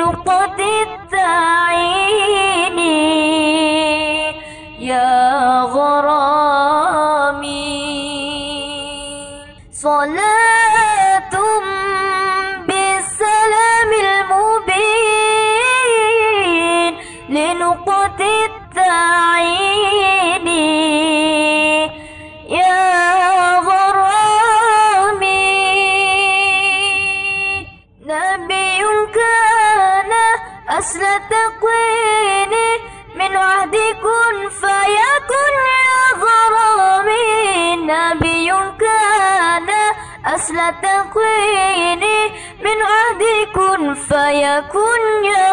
لنقطة التعيين يا غرامي. صلاة بالسلام المبين لنقطة التعيين يا غرامي. نبي كان أصل تكوين من عهد كن فيكن يا غرامي. نبي كان أصل تكوين من عهد كن فيكن يا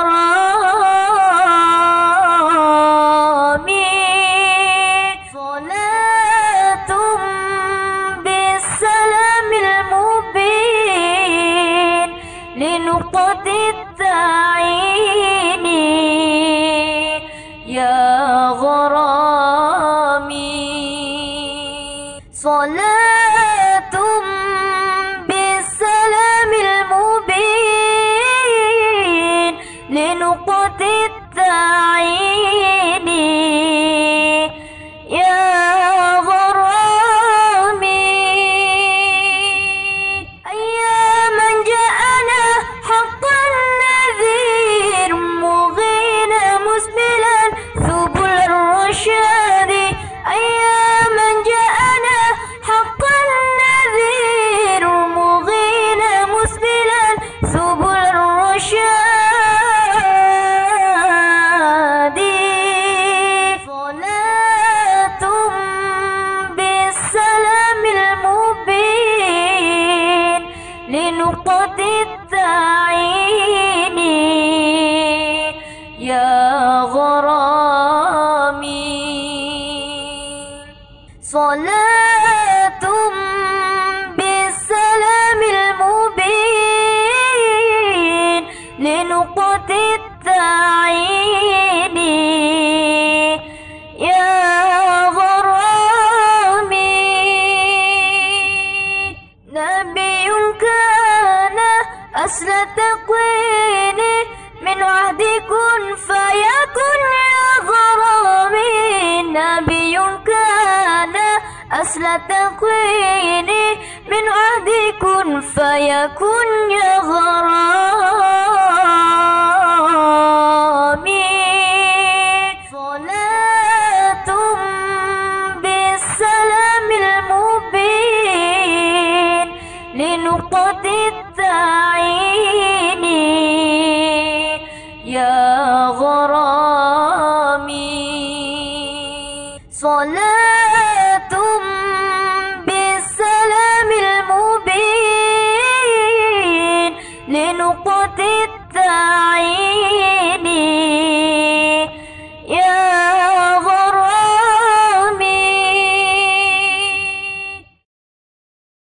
غرامي. صلاة بالسلام المبين لنقطة التعيين يا غرامي. صلاة بالسلام المبين لنقطة التعيين يا غرامي. أياما جاءنا حقا نذير مغينا مسبلا سبل الرشاد. أياما جاءنا حقا نذير مغينا مسبلا سبل الرشاد. صلاة بالسلام المبين لنقطة التعيين يا غرامي. صلاة بالسلام المبين لنقطة التعيين يا غرامي. نبي كان أصل تكوين من عهد كن فيكن يا غرامي. نبي كان أصل تكوين من عهد كن فيكن يا غرامي. صلاة بالسلام المبين لنقطة التعيين يا غرامي. صلاة بالسلام المبين لنقطة التعيين